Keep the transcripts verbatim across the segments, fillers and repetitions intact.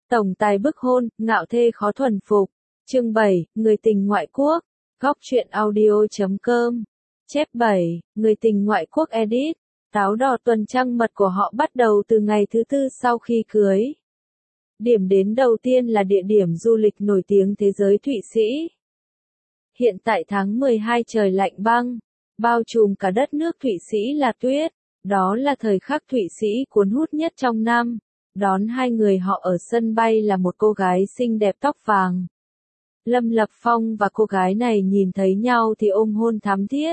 Tổng tài bức hôn, ngạo thê khó thuần phục. Chương bảy, người tình ngoại quốc. Góc truyện audio chấm com. Chép bảy, người tình ngoại quốc edit. Táo đỏ tuần trăng mật của họ bắt đầu từ ngày thứ tư sau khi cưới. Điểm đến đầu tiên là địa điểm du lịch nổi tiếng thế giới Thụy Sĩ. Hiện tại tháng mười hai trời lạnh băng, bao trùm cả đất nước Thụy Sĩ là tuyết. Đó là thời khắc Thụy Sĩ cuốn hút nhất trong năm. Đón hai người họ ở sân bay là một cô gái xinh đẹp tóc vàng. Lâm Lập Phong và cô gái này nhìn thấy nhau thì ôm hôn thắm thiết.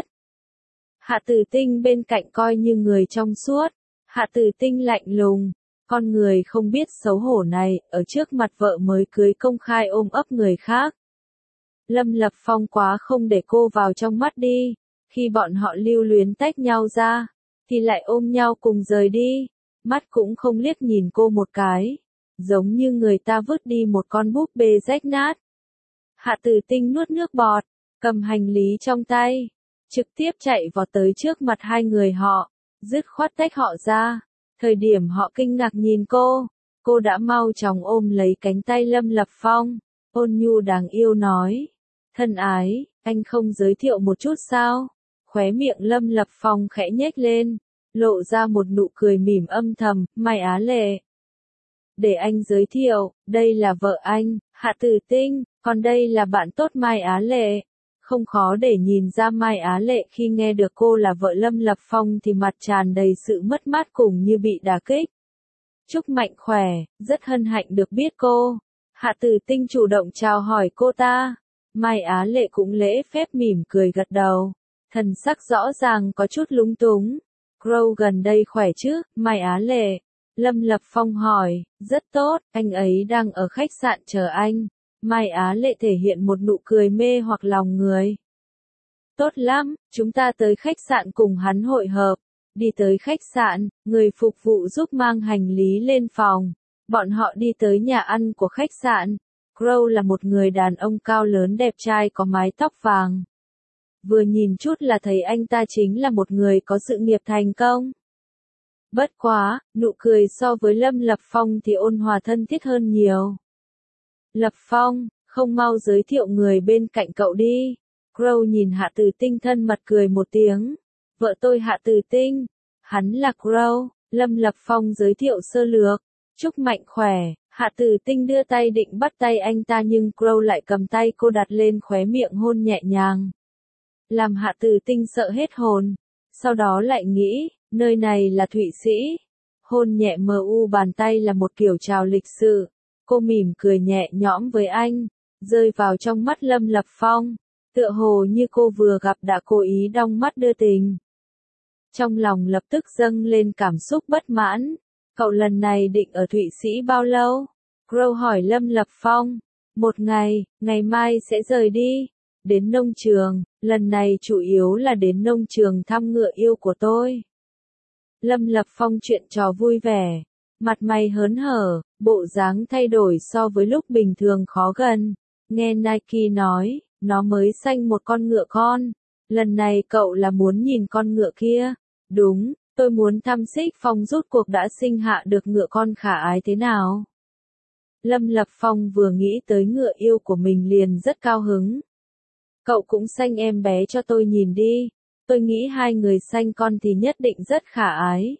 Hạ Tử Tinh bên cạnh coi như người trong suốt. Hạ Tử Tinh lạnh lùng, con người không biết xấu hổ này, ở trước mặt vợ mới cưới công khai ôm ấp người khác. Lâm Lập Phong quá không để cô vào trong mắt đi, khi bọn họ lưu luyến tách nhau ra, thì lại ôm nhau cùng rời đi, mắt cũng không liếc nhìn cô một cái, giống như người ta vứt đi một con búp bê rách nát. Hạ Tử Tinh nuốt nước bọt, cầm hành lý trong tay, trực tiếp chạy vào tới trước mặt hai người họ, dứt khoát tách họ ra. Thời điểm họ kinh ngạc nhìn cô, cô đã mau chóng ôm lấy cánh tay Lâm Lập Phong, ôn nhu đáng yêu nói: thân ái, anh không giới thiệu một chút sao? Khóe miệng Lâm Lập Phong khẽ nhếch lên, lộ ra một nụ cười mỉm âm thầm: Mai Á Lệ. Để anh giới thiệu, đây là vợ anh, Hạ Tử Tinh, còn đây là bạn tốt Mai Á Lệ. Không khó để nhìn ra Mai Á Lệ khi nghe được cô là vợ Lâm Lập Phong thì mặt tràn đầy sự mất mát cùng như bị đả kích. Chúc mạnh khỏe, rất hân hạnh được biết cô. Hạ Tử Tinh chủ động chào hỏi cô ta. Mai Á Lệ cũng lễ phép mỉm cười gật đầu. Thần sắc rõ ràng có chút lúng túng. Crow gần đây khỏe chứ, Mai Á Lệ? Lâm Lập Phong hỏi. Rất tốt, anh ấy đang ở khách sạn chờ anh. Mai Á Lệ thể hiện một nụ cười mê hoặc lòng người. Tốt lắm, chúng ta tới khách sạn cùng hắn hội hợp. Đi tới khách sạn, người phục vụ giúp mang hành lý lên phòng. Bọn họ đi tới nhà ăn của khách sạn. Crow là một người đàn ông cao lớn đẹp trai có mái tóc vàng. Vừa nhìn chút là thấy anh ta chính là một người có sự nghiệp thành công. Bất quá, nụ cười so với Lâm Lập Phong thì ôn hòa thân thiết hơn nhiều. Lập Phong, không mau giới thiệu người bên cạnh cậu đi. Crow nhìn Hạ Tử Tinh thân mật cười một tiếng. Vợ tôi Hạ Tử Tinh. Hắn là Crow. Lâm Lập Phong giới thiệu sơ lược. Chúc mạnh khỏe. Hạ Tử Tinh đưa tay định bắt tay anh ta nhưng Crow lại cầm tay cô đặt lên khóe miệng hôn nhẹ nhàng. Làm Hạ Tử Tinh sợ hết hồn. Sau đó lại nghĩ, nơi này là Thụy Sĩ. Hôn nhẹ mờ u bàn tay là một kiểu chào lịch sự. Cô mỉm cười nhẹ nhõm với anh, rơi vào trong mắt Lâm Lập Phong, tựa hồ như cô vừa gặp đã cố ý đong mắt đưa tình. Trong lòng lập tức dâng lên cảm xúc bất mãn. Cậu lần này định ở Thụy Sĩ bao lâu? Crow hỏi Lâm Lập Phong. Một ngày, ngày mai sẽ rời đi. Đến nông trường, lần này chủ yếu là đến nông trường thăm ngựa yêu của tôi. Lâm Lập Phong chuyện trò vui vẻ. Mặt mày hớn hở, bộ dáng thay đổi so với lúc bình thường khó gần. Nghe Nike nói, nó mới sanh một con ngựa con. Lần này cậu là muốn nhìn con ngựa kia. Đúng, tôi muốn thăm Xích Phong rốt cuộc đã sinh hạ được ngựa con khả ái thế nào. Lâm Lập Phong vừa nghĩ tới ngựa yêu của mình liền rất cao hứng. Cậu cũng sanh em bé cho tôi nhìn đi. Tôi nghĩ hai người sanh con thì nhất định rất khả ái.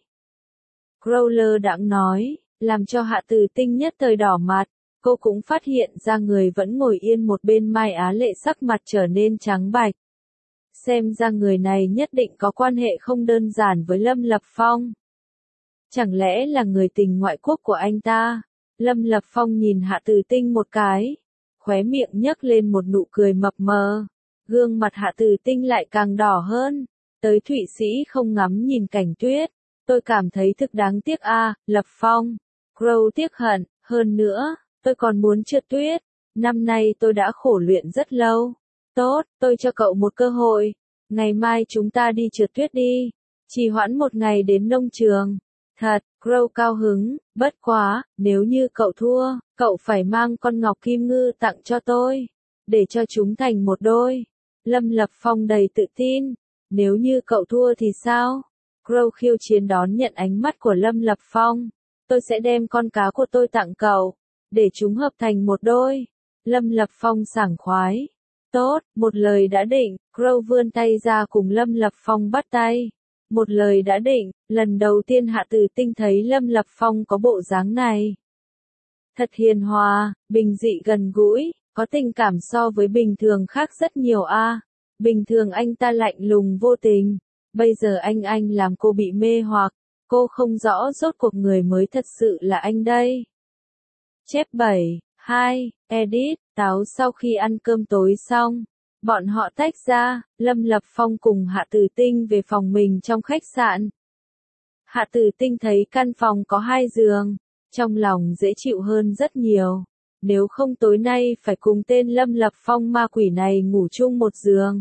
Crowler đãng nói, làm cho Hạ Tử Tinh nhất thời đỏ mặt, cô cũng phát hiện ra người vẫn ngồi yên một bên Mai Á Lệ sắc mặt trở nên trắng bạch. Xem ra người này nhất định có quan hệ không đơn giản với Lâm Lập Phong. Chẳng lẽ là người tình ngoại quốc của anh ta? Lâm Lập Phong nhìn Hạ Tử Tinh một cái, khóe miệng nhấc lên một nụ cười mập mờ. Gương mặt Hạ Tử Tinh lại càng đỏ hơn. Tới Thụy Sĩ không ngắm nhìn cảnh tuyết. Tôi cảm thấy thực đáng tiếc a, à, Lập Phong. Crow tiếc hận, hơn nữa, tôi còn muốn trượt tuyết. Năm nay tôi đã khổ luyện rất lâu. Tốt, tôi cho cậu một cơ hội. Ngày mai chúng ta đi trượt tuyết đi. Trì hoãn một ngày đến nông trường. Thật, Crow cao hứng, bất quá, nếu như cậu thua, cậu phải mang con ngọc kim ngư tặng cho tôi. Để cho chúng thành một đôi. Lâm Lập Phong đầy tự tin. Nếu như cậu thua thì sao? Crow khiêu chiến đón nhận ánh mắt của Lâm Lập Phong. Tôi sẽ đem con cá của tôi tặng cậu. để chúng hợp thành một đôi. Lâm Lập Phong sảng khoái. Tốt, một lời đã định, Crow vươn tay ra cùng Lâm Lập Phong bắt tay. Một lời đã định, lần đầu tiên Hạ Tử Tinh thấy Lâm Lập Phong có bộ dáng này. Thật hiền hòa, bình dị gần gũi, có tình cảm so với bình thường khác rất nhiều a. Bình thường anh ta lạnh lùng vô tình, bây giờ anh anh làm cô bị mê hoặc, cô không rõ rốt cuộc người mới thật sự là anh đây. Chép bảy, hai, edit, táo sau khi ăn cơm tối xong, bọn họ tách ra, Lâm Lập Phong cùng Hạ Tử Tinh về phòng mình trong khách sạn. Hạ Tử Tinh thấy căn phòng có hai giường, trong lòng dễ chịu hơn rất nhiều. Nếu không tối nay phải cùng tên Lâm Lập Phong ma quỷ này ngủ chung một giường.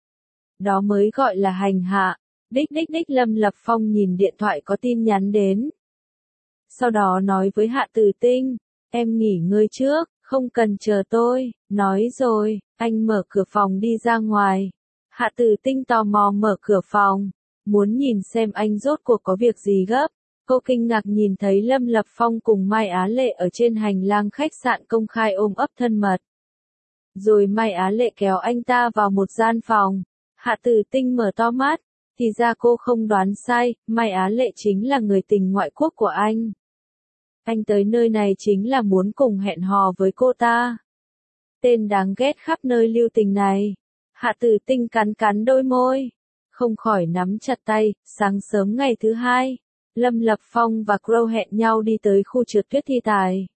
Đó mới gọi là hành hạ. Đích đích đích Lâm Lập Phong nhìn điện thoại có tin nhắn đến. Sau đó nói với Hạ Tử Tinh, em nghỉ ngơi trước, không cần chờ tôi. Nói rồi, anh mở cửa phòng đi ra ngoài. Hạ Tử Tinh tò mò mở cửa phòng, muốn nhìn xem anh rốt cuộc có việc gì gấp. Cô kinh ngạc nhìn thấy Lâm Lập Phong cùng Mai Á Lệ ở trên hành lang khách sạn công khai ôm ấp thân mật. Rồi Mai Á Lệ kéo anh ta vào một gian phòng. Hạ Tử Tinh mở to mắt, thì ra cô không đoán sai, Mai Á Lệ chính là người tình ngoại quốc của anh. Anh tới nơi này chính là muốn cùng hẹn hò với cô ta. Tên đáng ghét khắp nơi lưu tình này. Hạ Tử Tinh cắn cắn đôi môi, không khỏi nắm chặt tay. Sáng sớm ngày thứ hai, Lâm Lập Phong và Crow hẹn nhau đi tới khu trượt tuyết thi tài.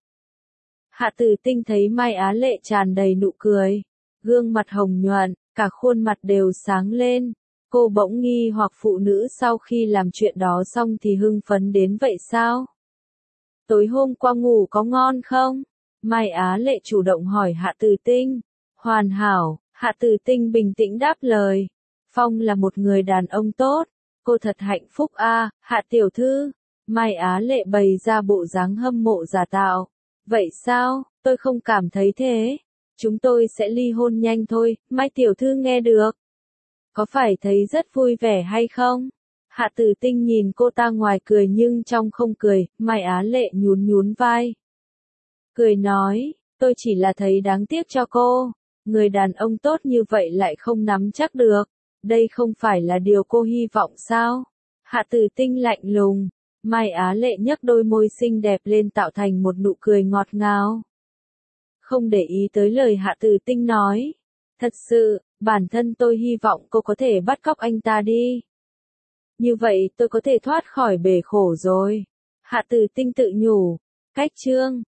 Hạ Tử Tinh thấy Mai Á Lệ tràn đầy nụ cười, gương mặt hồng nhuận, cả khuôn mặt đều sáng lên. Cô bỗng nghi hoặc phụ nữ sau khi làm chuyện đó xong thì hưng phấn đến vậy sao? Tối hôm qua ngủ có ngon không? Mai Á Lệ chủ động hỏi Hạ Tử Tinh. Hoàn hảo, Hạ Tử Tinh bình tĩnh đáp lời. Phong là một người đàn ông tốt. Cô thật hạnh phúc a, à, Hạ tiểu thư. Mai Á Lệ bày ra bộ dáng hâm mộ giả tạo. Vậy sao, tôi không cảm thấy thế. Chúng tôi sẽ ly hôn nhanh thôi, Mai tiểu thư nghe được. Có phải thấy rất vui vẻ hay không? Hạ Tử Tinh nhìn cô ta ngoài cười nhưng trong không cười. Mai Á Lệ nhún nhún vai. Cười nói, tôi chỉ là thấy đáng tiếc cho cô. Người đàn ông tốt như vậy lại không nắm chắc được. Đây không phải là điều cô hy vọng sao? Hạ Tử Tinh lạnh lùng. Mai Á Lệ nhấc đôi môi xinh đẹp lên tạo thành một nụ cười ngọt ngào. Không để ý tới lời Hạ Tử Tinh nói. Thật sự, bản thân tôi hy vọng cô có thể bắt cóc anh ta đi. Như vậy tôi có thể thoát khỏi bể khổ rồi. Hạ Tử Tinh tự nhủ. Cách chương